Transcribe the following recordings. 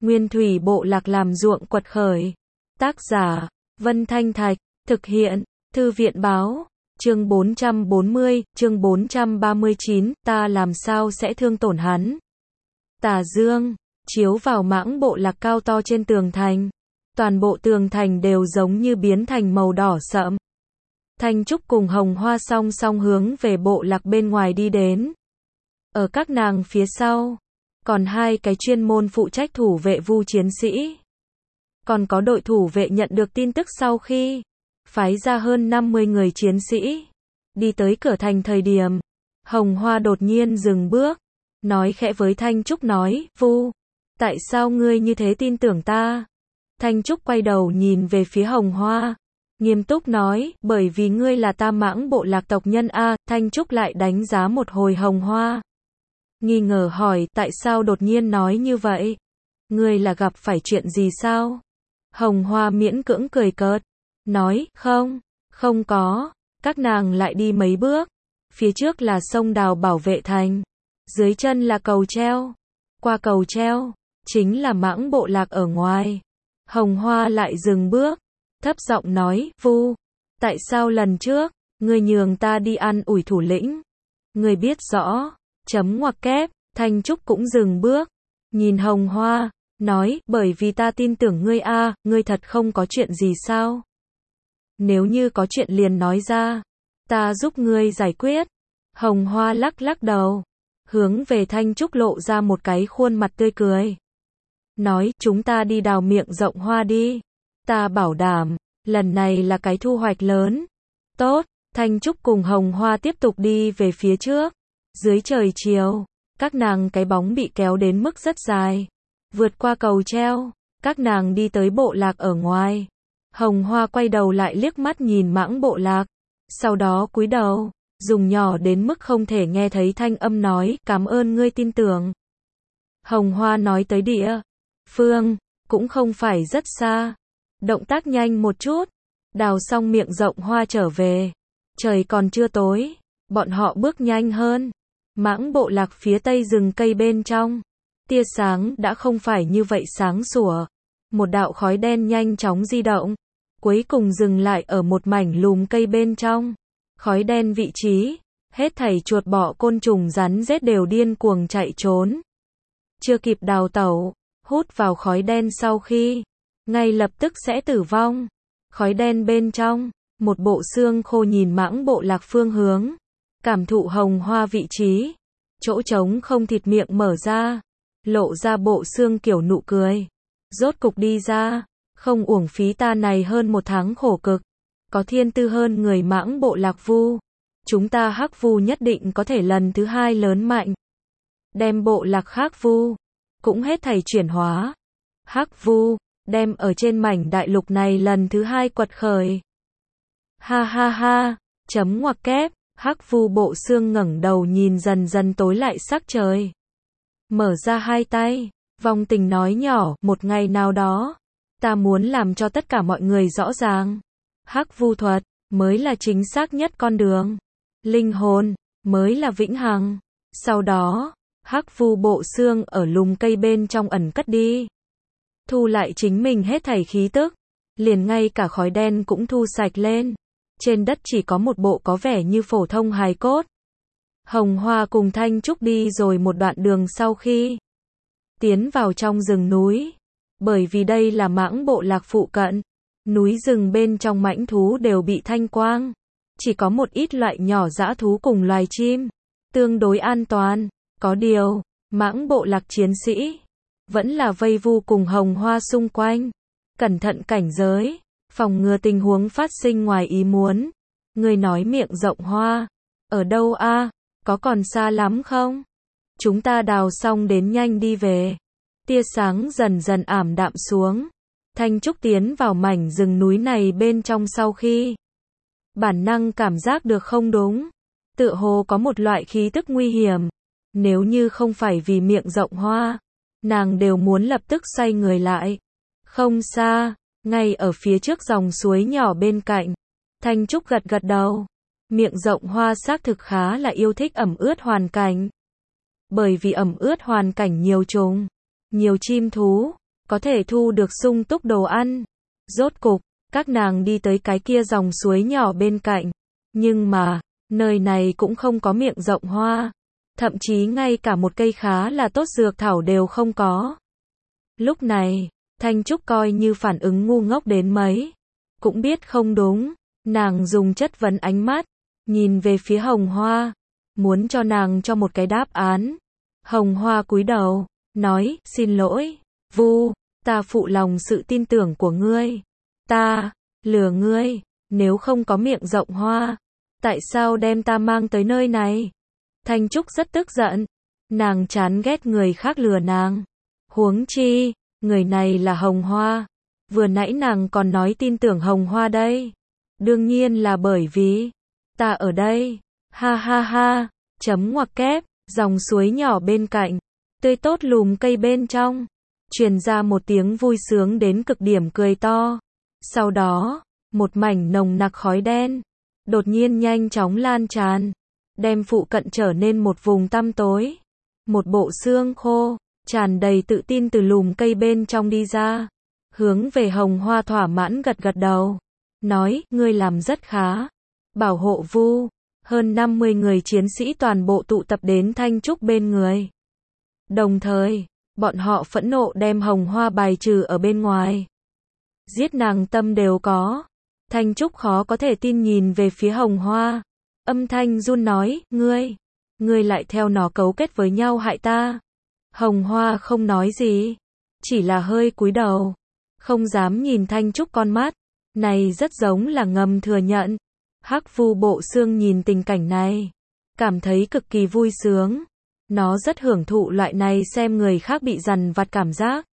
Nguyên thủy bộ lạc làm ruộng quật khởi. Tác giả, Vân Thanh Thạch, thực hiện, Thư viện báo, chương 440, chương 439, ta làm sao sẽ thương tổn hắn. Tà dương, chiếu vào mãng bộ lạc cao to trên tường thành. Toàn bộ tường thành đều giống như biến thành màu đỏ sậm. Thanh Trúc cùng Hồng Hoa song song hướng về bộ lạc bên ngoài đi đến. Ở các nàng phía sau, còn hai cái chuyên môn phụ trách thủ vệ vu chiến sĩ. Còn có đội thủ vệ nhận được tin tức sau khi phái ra hơn 50 người chiến sĩ. Đi tới cửa thành thời điểm, Hồng Hoa đột nhiên dừng bước, nói khẽ với Thanh Trúc nói, Vu, tại sao ngươi như thế tin tưởng ta? Thanh Trúc quay đầu nhìn về phía Hồng Hoa, nghiêm túc nói, bởi vì ngươi là ta mãng bộ lạc tộc nhân a. Thanh Trúc lại đánh giá một hồi Hồng Hoa. Nghi ngờ hỏi, tại sao đột nhiên nói như vậy? Ngươi là gặp phải chuyện gì sao? Hồng Hoa miễn cưỡng cười cợt, nói, không có. Các nàng lại đi mấy bước. Phía trước là sông đào bảo vệ thành. Dưới chân là cầu treo. Qua cầu treo, chính là mãng bộ lạc ở ngoài. Hồng Hoa lại dừng bước, thấp giọng nói, Vu, tại sao lần trước, ngươi nhường ta đi ăn ủi thủ lĩnh? Ngươi biết rõ, chấm ngoặc kép. Thanh Trúc cũng dừng bước, nhìn Hồng Hoa, nói, bởi vì ta tin tưởng ngươi a. Ngươi thật không có chuyện gì sao? Nếu như có chuyện liền nói ra, ta giúp ngươi giải quyết. Hồng Hoa lắc lắc đầu, hướng về Thanh Trúc lộ ra một cái khuôn mặt tươi cười. Nói, chúng ta đi đào miệng rộng hoa đi. Ta bảo đảm, lần này là cái thu hoạch lớn. Tốt, Thanh Trúc cùng Hồng Hoa tiếp tục đi về phía trước. Dưới trời chiều, các nàng cái bóng bị kéo đến mức rất dài. Vượt qua cầu treo, các nàng đi tới bộ lạc ở ngoài. Hồng Hoa quay đầu lại liếc mắt nhìn mãng bộ lạc. Sau đó cúi đầu, dùng nhỏ đến mức không thể nghe thấy thanh âm nói, cảm ơn ngươi tin tưởng. Hồng Hoa nói tới địa phương, cũng không phải rất xa. Động tác nhanh một chút, đào xong miệng rộng hoa trở về. Trời còn chưa tối, bọn họ bước nhanh hơn. Mãng bộ lạc phía tây rừng cây bên trong, tia sáng đã không phải như vậy sáng sủa. Một đạo khói đen nhanh chóng di động, cuối cùng dừng lại ở một mảnh lùm cây bên trong. Khói đen vị trí, hết thảy chuột bọ côn trùng rắn rết đều điên cuồng chạy trốn. Chưa kịp đào tẩu, hút vào khói đen sau khi, ngay lập tức sẽ tử vong. Khói đen bên trong, một bộ xương khô nhìn mãng bộ lạc phương hướng, cảm thụ Hồng Hoa vị trí, chỗ trống không thịt miệng mở ra, lộ ra bộ xương kiểu nụ cười. Rốt cục đi ra, không uổng phí ta này hơn một tháng khổ cực, có thiên tư hơn người mãng bộ lạc Vu. Chúng ta Hắc Vu nhất định có thể lần thứ hai lớn mạnh, đem bộ lạc khác Vu cũng hết thảy chuyển hóa. Hắc Vu đem ở trên mảnh đại lục này lần thứ hai quật khởi. Ha ha ha, chấm ngoặc kép. Hắc Vu bộ xương ngẩng đầu nhìn dần dần tối lại sắc trời. Mở ra hai tay, vong tình nói nhỏ, một ngày nào đó, ta muốn làm cho tất cả mọi người rõ ràng. Hắc Vu thuật, mới là chính xác nhất con đường. Linh hồn, mới là vĩnh hằng. Sau đó, Hắc Vu bộ xương ở lùm cây bên trong ẩn cất đi. Thu lại chính mình hết thảy khí tức. Liền ngay cả khói đen cũng thu sạch lên. Trên đất chỉ có một bộ có vẻ như phổ thông hài cốt. Hồng Hoa cùng Thanh Trúc đi rồi một đoạn đường sau khi tiến vào trong rừng núi. Bởi vì đây là mãng bộ lạc phụ cận, núi rừng bên trong mãnh thú đều bị thanh quang. Chỉ có một ít loại nhỏ dã thú cùng loài chim, tương đối an toàn. Có điều, mãng bộ lạc chiến sĩ vẫn là vây Vu cùng Hồng Hoa xung quanh, cẩn thận cảnh giới, phòng ngừa tình huống phát sinh ngoài ý muốn. Người nói miệng rộng hoa, ở đâu a? Có còn xa lắm không? Chúng ta đào xong đến nhanh đi về. Tia sáng dần dần ảm đạm xuống. Thanh Trúc tiến vào mảnh rừng núi này bên trong sau khi bản năng cảm giác được không đúng. Tựa hồ có một loại khí tức nguy hiểm. Nếu như không phải vì miệng rộng hoa, nàng đều muốn lập tức xoay người lại. Không xa, ngay ở phía trước dòng suối nhỏ bên cạnh. Thanh Trúc gật gật đầu. Miệng rộng hoa xác thực khá là yêu thích ẩm ướt hoàn cảnh. Bởi vì ẩm ướt hoàn cảnh nhiều trùng, nhiều chim thú, có thể thu được sung túc đồ ăn. Rốt cục, các nàng đi tới cái kia dòng suối nhỏ bên cạnh. Nhưng mà, nơi này cũng không có miệng rộng hoa. Thậm chí ngay cả một cây khá là tốt dược thảo đều không có. Lúc này, Thanh Trúc coi như phản ứng ngu ngốc đến mấy. Cũng biết không đúng. Nàng dùng chất vấn ánh mắt. Nhìn về phía Hồng Hoa. Muốn cho nàng cho một cái đáp án. Hồng Hoa cúi đầu. Nói, xin lỗi. Vu, ta phụ lòng sự tin tưởng của ngươi. Ta, lừa ngươi. Nếu không có miệng rộng hoa. Tại sao đem ta mang tới nơi này? Thanh Trúc rất tức giận. Nàng chán ghét người khác lừa nàng. Huống chi, người này là Hồng Hoa. Vừa nãy nàng còn nói tin tưởng Hồng Hoa đây. Đương nhiên là bởi vì ta ở đây. Ha ha ha. Chấm ngoặc kép. Dòng suối nhỏ bên cạnh. Tươi tốt lùm cây bên trong. Truyền ra một tiếng vui sướng đến cực điểm cười to. Sau đó, một mảnh nồng nặc khói đen. Đột nhiên nhanh chóng lan tràn. Đem phụ cận trở nên một vùng tăm tối. Một bộ xương khô, tràn đầy tự tin từ lùm cây bên trong đi ra. Hướng về Hồng Hoa thỏa mãn gật gật đầu. Nói, ngươi làm rất khá. Bảo hộ Vu. Hơn 50 người chiến sĩ toàn bộ tụ tập đến Thanh Trúc bên người. Đồng thời, bọn họ phẫn nộ đem Hồng Hoa bài trừ ở bên ngoài. Giết nàng tâm đều có. Thanh Trúc khó có thể tin nhìn về phía Hồng Hoa. Âm thanh run nói, ngươi lại theo nó cấu kết với nhau hại ta. Hồng Hoa không nói gì, chỉ là hơi cúi đầu, không dám nhìn Thanh Trúc con mắt. Này rất giống là ngầm thừa nhận. Hắc Vu Bộ Xương nhìn tình cảnh này, cảm thấy cực kỳ vui sướng. Nó rất hưởng thụ loại này xem người khác bị dằn vặt cảm giác.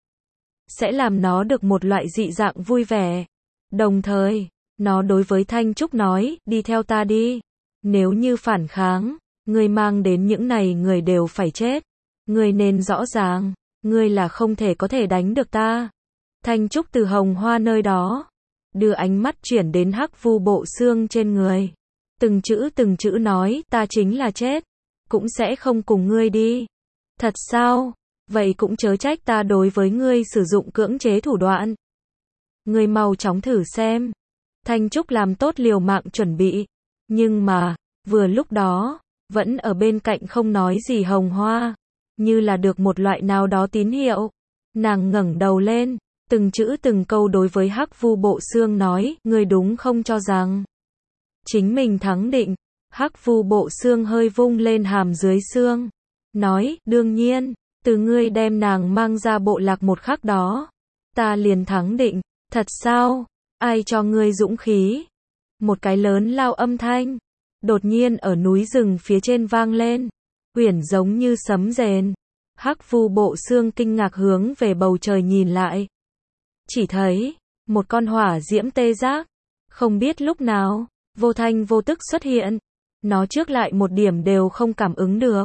Sẽ làm nó được một loại dị dạng vui vẻ. Đồng thời, nó đối với Thanh Trúc nói, đi theo ta đi. Nếu như phản kháng, ngươi mang đến những này người đều phải chết. Ngươi nên rõ ràng, ngươi là không thể có thể đánh được ta. Thanh Trúc từ Hồng Hoa nơi đó, đưa ánh mắt chuyển đến Hắc Vu Bộ Xương trên người. Từng chữ nói, ta chính là chết, cũng sẽ không cùng ngươi đi. Thật sao? Vậy cũng chớ trách ta đối với ngươi sử dụng cưỡng chế thủ đoạn. Ngươi mau chóng thử xem. Thanh Trúc làm tốt liều mạng chuẩn bị. Nhưng mà, vừa lúc đó, vẫn ở bên cạnh không nói gì Hồng Hoa. Như là được một loại nào đó tín hiệu. Nàng ngẩng đầu lên, từng chữ từng câu đối với Hắc Vu Bộ Xương nói, ngươi đúng không cho rằng chính mình thắng định. Hắc Vu Bộ Xương hơi vung lên hàm dưới xương. Nói, đương nhiên, từ ngươi đem nàng mang ra bộ lạc một khắc đó. Ta liền thắng định. Thật sao? Ai cho ngươi dũng khí? Một cái lớn lao âm thanh. Đột nhiên ở núi rừng phía trên vang lên. Uyển giống như sấm rền. Hắc Vu Bộ Xương kinh ngạc hướng về bầu trời nhìn lại. Chỉ thấy, một con hỏa diễm tê giác. Không biết lúc nào, vô thanh vô tức xuất hiện. Nó trước lại một điểm đều không cảm ứng được.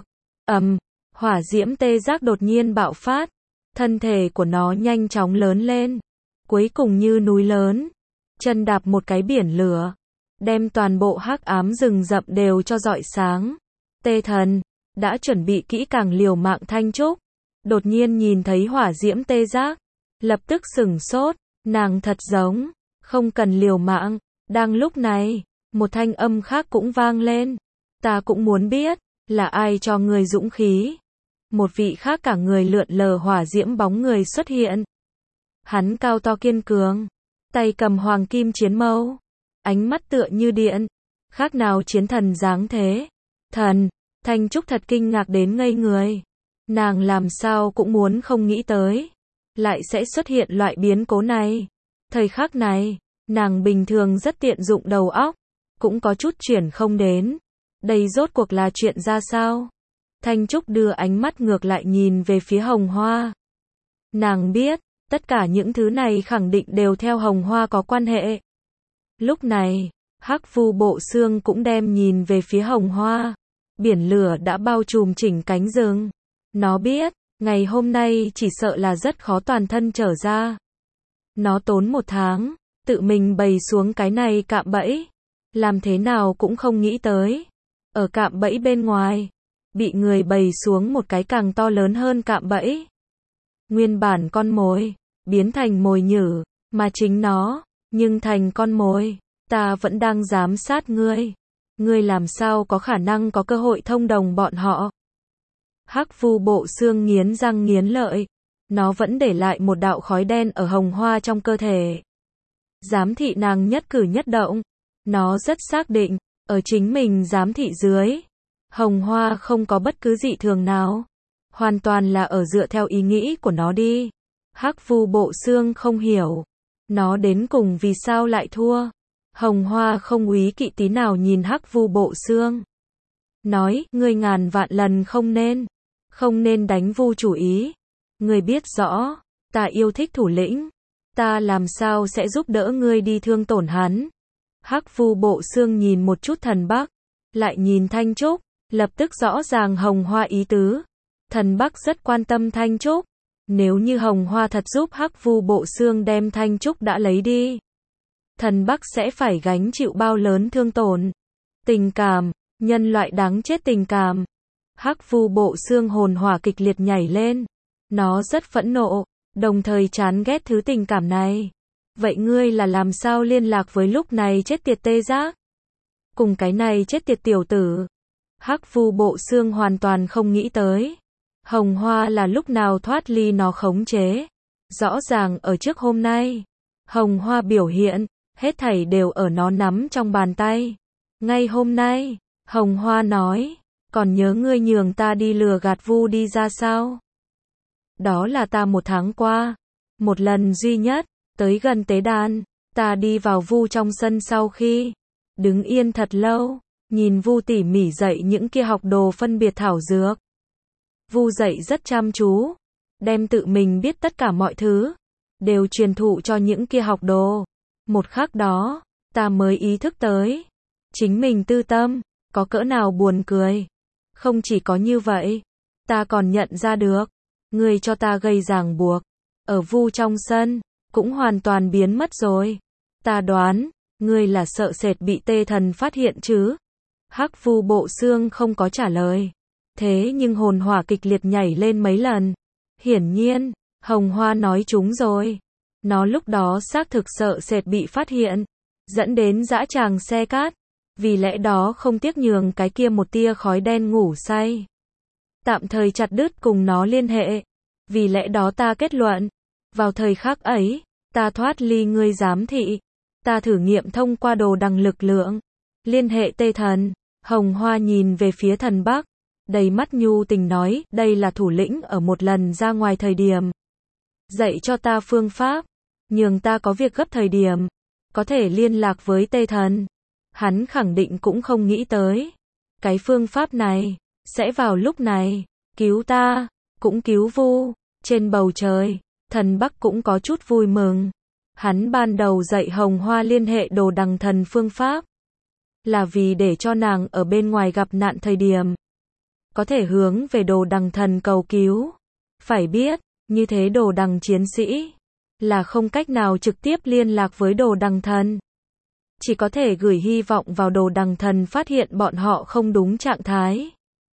Hỏa diễm tê giác đột nhiên bạo phát. Thân thể của nó nhanh chóng lớn lên. Cuối cùng như núi lớn. Chân đạp một cái biển lửa. Đem toàn bộ hắc ám rừng rậm đều cho rọi sáng. Tê Thần, đã chuẩn bị kỹ càng liều mạng Thanh Trúc. Đột nhiên nhìn thấy hỏa diễm tê giác. Lập tức sửng sốt. Nàng thật giống. Không cần liều mạng. Đang lúc này, một thanh âm khác cũng vang lên. Ta cũng muốn biết, là ai cho người dũng khí. Một vị khác cả người lượn lờ hỏa diễm bóng người xuất hiện. Hắn cao to kiên cường, tay cầm hoàng kim chiến mâu, ánh mắt tựa như điện, khác nào chiến thần dáng thế. Thần, Thanh Trúc thật kinh ngạc đến ngây người. Nàng làm sao cũng muốn không nghĩ tới, lại sẽ xuất hiện loại biến cố này. Thời khắc này, nàng bình thường rất tiện dụng đầu óc, cũng có chút chuyển không đến. Đây rốt cuộc là chuyện ra sao? Thanh Trúc đưa ánh mắt ngược lại nhìn về phía Hồng Hoa. Nàng biết, tất cả những thứ này khẳng định đều theo Hồng Hoa có quan hệ. Lúc này, Hắc Vu Bộ Xương cũng đem nhìn về phía Hồng Hoa. Biển lửa đã bao trùm chỉnh cánh rừng. Nó biết, ngày hôm nay chỉ sợ là rất khó toàn thân trở ra. Nó tốn 1 tháng, tự mình bày xuống cái này cạm bẫy. Làm thế nào cũng không nghĩ tới. Ở cạm bẫy bên ngoài, bị người bày xuống một cái càng to lớn hơn cạm bẫy. Nguyên bản con mồi, biến thành mồi nhử, mà chính nó, nhưng thành con mồi. Ta vẫn đang giám sát ngươi. Ngươi làm sao có khả năng có cơ hội thông đồng bọn họ? Hắc Vu Bộ Xương nghiến răng nghiến lợi. Nó vẫn để lại một đạo khói đen ở Hồng Hoa trong cơ thể. Giám thị nàng nhất cử nhất động. Nó rất xác định, ở chính mình giám thị dưới, Hồng Hoa không có bất cứ dị thường nào. Hoàn toàn là ở dựa theo ý nghĩ của nó đi. Hắc Vu Bộ Xương không hiểu. Nó đến cùng vì sao lại thua. Hồng Hoa không úy kỵ tí nào nhìn Hắc Vu Bộ Xương. Nói, ngươi ngàn vạn lần không nên đánh Vu chủ ý. Ngươi biết rõ, ta yêu thích thủ lĩnh. Ta làm sao sẽ giúp đỡ ngươi đi thương tổn hắn. Hắc Vu Bộ Xương nhìn một chút Thần Bắc, lại nhìn Thanh Trúc, lập tức rõ ràng Hồng Hoa ý tứ. Thần Bắc rất quan tâm Thanh Trúc. Nếu như Hồng Hoa thật giúp Hắc Vu Bộ Xương đem Thanh Trúc đã lấy đi, Thần Bắc sẽ phải gánh chịu bao lớn thương tổn. Tình cảm, nhân loại đáng chết tình cảm. Hắc Vu Bộ Xương hồn hỏa kịch liệt nhảy lên. Nó rất phẫn nộ, đồng thời chán ghét thứ tình cảm này. Vậy ngươi là làm sao liên lạc với lúc này chết tiệt Tê Giác? Cùng cái này chết tiệt tiểu tử. Hắc Vu Bộ Xương hoàn toàn không nghĩ tới. Hồng Hoa là lúc nào thoát ly nó khống chế. Rõ ràng ở trước hôm nay, Hồng Hoa biểu hiện, hết thảy đều ở nó nắm trong bàn tay. Ngay hôm nay, Hồng Hoa nói, còn nhớ ngươi nhường ta đi lừa gạt Vu đi ra sao? Đó là ta một tháng qua, một lần duy nhất, tới gần tế đàn, ta đi vào Vu trong sân sau khi đứng yên thật lâu, nhìn Vu tỉ mỉ dạy những kia học đồ phân biệt thảo dược. Vu dạy rất chăm chú, đem tự mình biết tất cả mọi thứ, đều truyền thụ cho những kia học đồ. Một khắc đó, ta mới ý thức tới, chính mình tư tâm, có cỡ nào buồn cười. Không chỉ có như vậy, ta còn nhận ra được, ngươi cho ta gây ràng buộc, ở Vu trong sân, cũng hoàn toàn biến mất rồi. Ta đoán, ngươi là sợ sệt bị Tê Thần phát hiện chứ? Hắc Vu Bộ Xương không có trả lời. Thế nhưng hồn hỏa kịch liệt nhảy lên mấy lần. Hiển nhiên, Hồng Hoa nói trúng rồi. Nó lúc đó xác thực sợ sệt bị phát hiện, dẫn đến dã tràng xe cát. Vì lẽ đó không tiếc nhường cái kia một tia khói đen ngủ say. Tạm thời chặt đứt cùng nó liên hệ. Vì lẽ đó ta kết luận, vào thời khắc ấy, ta thoát ly ngươi giám thị. Ta thử nghiệm thông qua đồ đằng lực lượng, liên hệ Tê Thần. Hồng Hoa nhìn về phía Thần Bắc, đầy mắt nhu tình nói, đây là thủ lĩnh ở một lần ra ngoài thời điểm. Dạy cho ta phương pháp, nhường ta có việc gấp thời điểm, có thể liên lạc với Tê Thần. Hắn khẳng định cũng không nghĩ tới. Cái phương pháp này, sẽ vào lúc này, cứu ta, cũng cứu Vu. Trên bầu trời, Thần Bắc cũng có chút vui mừng. Hắn ban đầu dạy Hồng Hoa liên hệ đồ đằng thần phương pháp, là vì để cho nàng ở bên ngoài gặp nạn thời điểm, có thể hướng về đồ đằng thần cầu cứu. Phải biết, như thế đồ đằng chiến sĩ, là không cách nào trực tiếp liên lạc với đồ đằng thần. Chỉ có thể gửi hy vọng vào đồ đằng thần phát hiện bọn họ không đúng trạng thái.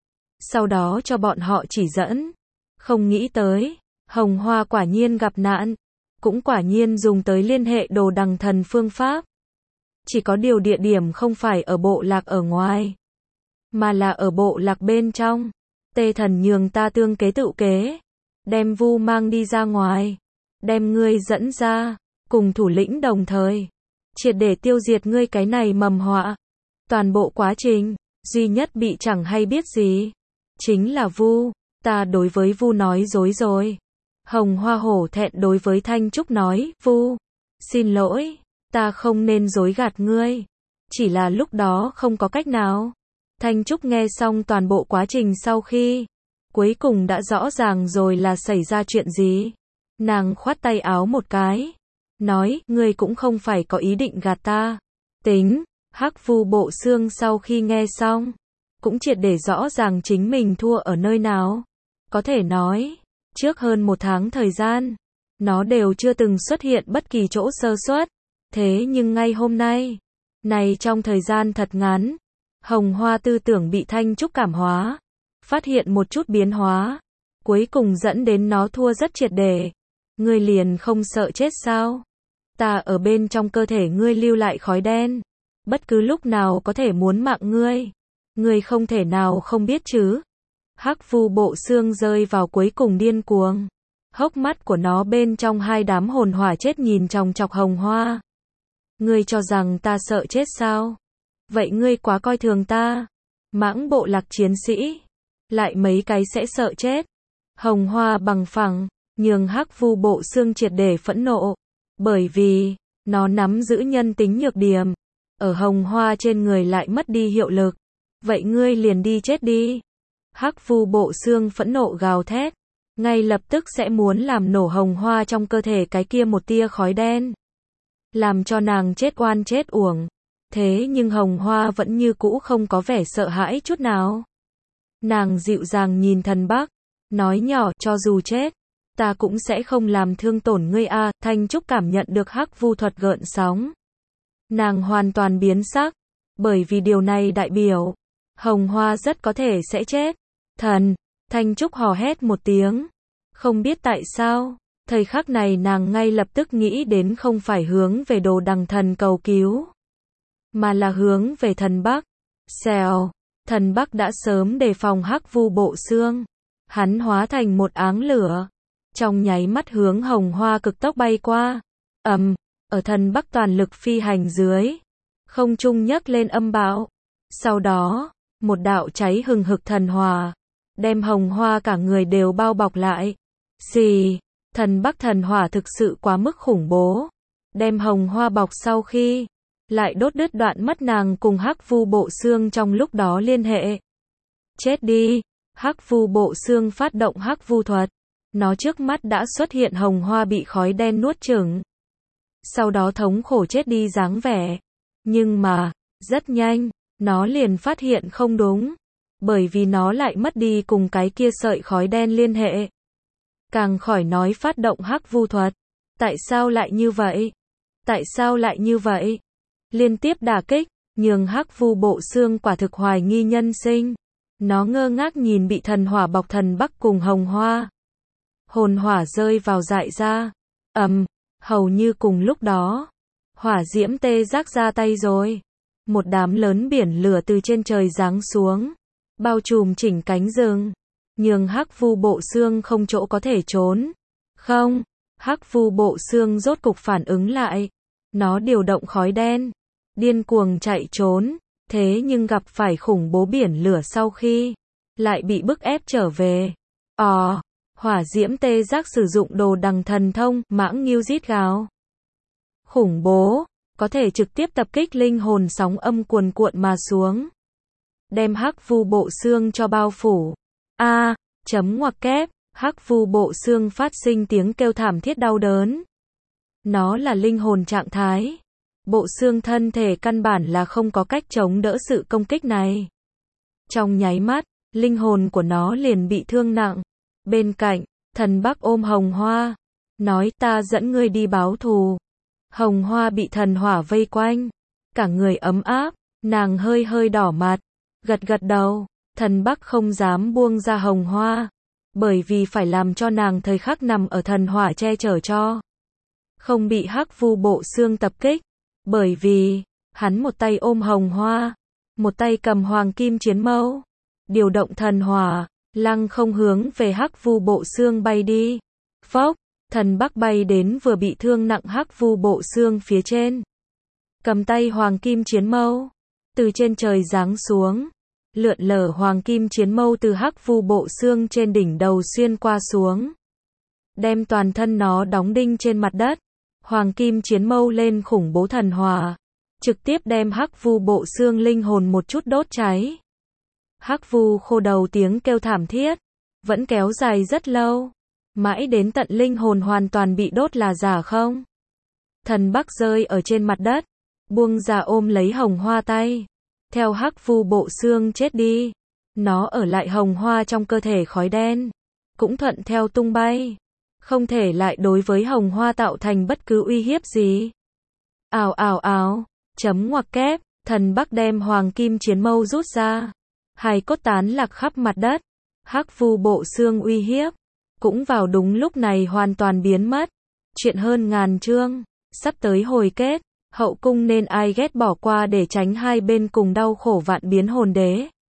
Sau đó cho bọn họ chỉ dẫn. Không nghĩ tới, Hồng Hoa quả nhiên gặp nạn, cũng quả nhiên dùng tới liên hệ đồ đằng thần phương pháp. Chỉ có điều địa điểm không phải ở bộ lạc ở ngoài, mà là ở bộ lạc bên trong. Tê Thần nhường ta tương kế tự kế, đem Vu mang đi ra ngoài, đem ngươi dẫn ra, cùng thủ lĩnh đồng thời, triệt để tiêu diệt ngươi cái này mầm họa. Toàn bộ quá trình, duy nhất bị chẳng hay biết gì, chính là Vu. Ta đối với Vu nói dối rồi. Hồng Hoa hổ thẹn đối với Thanh Trúc nói, Vu, xin lỗi, ta không nên dối gạt ngươi. Chỉ là lúc đó không có cách nào. Thanh Trúc nghe xong toàn bộ quá trình sau khi, cuối cùng đã rõ ràng rồi là xảy ra chuyện gì. Nàng khoát tay áo một cái, nói, ngươi cũng không phải có ý định gạt ta. Tính, Hắc Vu Bộ Xương sau khi nghe xong, cũng triệt để rõ ràng chính mình thua ở nơi nào. Có thể nói, trước hơn một tháng thời gian, nó đều chưa từng xuất hiện bất kỳ chỗ sơ suất. Thế nhưng ngay hôm nay, này trong thời gian thật ngắn, Hồng Hoa tư tưởng bị Thanh Trúc cảm hóa, phát hiện một chút biến hóa, cuối cùng dẫn đến nó thua rất triệt để. Ngươi liền không sợ chết sao? Ta ở bên trong cơ thể ngươi lưu lại khói đen, bất cứ lúc nào có thể muốn mạng ngươi. Ngươi không thể nào không biết chứ? Hắc Vu Bộ Xương rơi vào cuối cùng điên cuồng. Hốc mắt của nó bên trong hai đám hồn hỏa chết nhìn chòng chọc Hồng Hoa. Ngươi cho rằng ta sợ chết sao? Vậy ngươi quá coi thường ta. Mãng bộ lạc chiến sĩ, lại mấy cái sẽ sợ chết. Hồng Hoa bằng phẳng, nhường Hắc Vu Bộ Xương triệt để phẫn nộ. Bởi vì, nó nắm giữ nhân tính nhược điểm. Ở Hồng Hoa trên người lại mất đi hiệu lực. Vậy ngươi liền đi chết đi. Hắc Vu Bộ Xương phẫn nộ gào thét. Ngay lập tức sẽ muốn làm nổ Hồng Hoa trong cơ thể cái kia một tia khói đen. Làm cho nàng chết oan chết uổng. Thế nhưng Hồng Hoa vẫn như cũ không có vẻ sợ hãi chút nào. Nàng dịu dàng nhìn Thần Bắc, nói nhỏ, cho dù chết, ta cũng sẽ không làm thương tổn ngươi a. Thanh Trúc cảm nhận được Hắc Vu thuật gợn sóng. Nàng hoàn toàn biến sắc, bởi vì điều này đại biểu Hồng Hoa rất có thể sẽ chết. Thần, Thanh Trúc hò hét một tiếng. Không biết tại sao, thời khắc này nàng ngay lập tức nghĩ đến không phải hướng về Đồ Đằng Thần cầu cứu, mà là hướng về Thần Bắc. Xèo, Thần Bắc đã sớm đề phòng Hắc Vu Bộ Xương. Hắn hóa thành một áng lửa, trong nháy mắt hướng Hồng Hoa cực tốc bay qua. Ở Thần Bắc toàn lực phi hành dưới, không trung nhấc lên âm bão. Sau đó, một đạo cháy hừng hực thần hỏa, đem Hồng Hoa cả người đều bao bọc lại. Xì, Thần Bắc thần hỏa thực sự quá mức khủng bố. Đem Hồng Hoa bọc sau khi, lại đốt đứt đoạn mất nàng cùng Hắc Vu Bộ Xương trong lúc đó liên hệ. Chết đi, Hắc Vu Bộ Xương phát động Hắc Vu thuật. Nó trước mắt đã xuất hiện Hồng Hoa bị khói đen nuốt chửng. Sau đó thống khổ chết đi dáng vẻ. Nhưng mà, rất nhanh, nó liền phát hiện không đúng. Bởi vì nó lại mất đi cùng cái kia sợi khói đen liên hệ. Càng khỏi nói phát động Hắc Vu thuật. Tại sao lại như vậy? Tại sao lại như vậy? Liên tiếp đả kích, nhường Hắc Vu Bộ Xương quả thực hoài nghi nhân sinh. Nó ngơ ngác nhìn bị thần hỏa bọc Thần Bắc cùng Hồng Hoa. Hồn hỏa rơi vào dại ra. Hầu như cùng lúc đó, hỏa diễm tê giác ra tay rồi. Một đám lớn biển lửa từ trên trời giáng xuống, bao trùm chỉnh cánh rừng, nhường Hắc Vu Bộ Xương không chỗ có thể trốn. Không, Hắc Vu Bộ Xương rốt cục phản ứng lại. Nó điều động khói đen, điên cuồng chạy trốn, thế nhưng gặp phải khủng bố biển lửa sau khi, lại bị bức ép trở về. Hỏa diễm tê giác sử dụng Đồ Đằng thần thông, mãng nghiêu rít gào. Khủng bố, có thể trực tiếp tập kích linh hồn, sóng âm cuồn cuộn mà xuống. Đem Hắc Vu Bộ Xương cho bao phủ. Ngoặc kép, Hắc Vu Bộ Xương phát sinh tiếng kêu thảm thiết đau đớn. Nó là linh hồn trạng thái. Bộ xương thân thể căn bản là không có cách chống đỡ sự công kích này. Trong nháy mắt, linh hồn của nó liền bị thương nặng. Bên cạnh, Thần Bắc ôm Hồng Hoa, nói ta dẫn ngươi đi báo thù. Hồng Hoa bị thần hỏa vây quanh, cả người ấm áp, nàng hơi hơi đỏ mặt, gật gật đầu. Thần Bắc không dám buông ra Hồng Hoa, bởi vì phải làm cho nàng thời khắc nằm ở thần hỏa che chở cho, không bị Hắc Vu Bộ Xương tập kích. Bởi vì, hắn một tay ôm Hồng Hoa, một tay cầm Hoàng Kim Chiến Mâu, điều động thần hỏa, lăng không hướng về Hắc Vu Bộ Xương bay đi. Phốc, Thần Bắc bay đến vừa bị thương nặng Hắc Vu Bộ Xương phía trên. Cầm tay Hoàng Kim Chiến Mâu, từ trên trời giáng xuống. Lượn lờ Hoàng Kim Chiến Mâu từ Hắc Vu Bộ Xương trên đỉnh đầu xuyên qua xuống, đem toàn thân nó đóng đinh trên mặt đất. Hoàng Kim Chiến Mâu lên khủng bố thần hỏa, trực tiếp đem Hắc Vu Bộ Xương linh hồn một chút đốt cháy. Hắc Vu khô đầu tiếng kêu thảm thiết, vẫn kéo dài rất lâu, mãi đến tận linh hồn hoàn toàn bị đốt là giả không. Thần Bắc rơi ở trên mặt đất, buông ra ôm lấy Hồng Hoa tay. Theo Hắc Vu Bộ Xương chết đi, nó ở lại Hồng Hoa trong cơ thể khói đen, cũng thuận theo tung bay, không thể lại đối với Hồng Hoa tạo thành bất cứ uy hiếp gì. Ngoặc kép, Thần Bắc đem Hoàng Kim Chiến Mâu rút ra, hài cốt tán lạc khắp mặt đất. Hắc Vu Bộ Xương uy hiếp cũng vào đúng lúc này hoàn toàn biến mất. Chuyện hơn ngàn chương, sắp tới hồi kết, hậu cung nên ai ghét bỏ qua để tránh hai bên cùng đau khổ vạn biến hồn đế.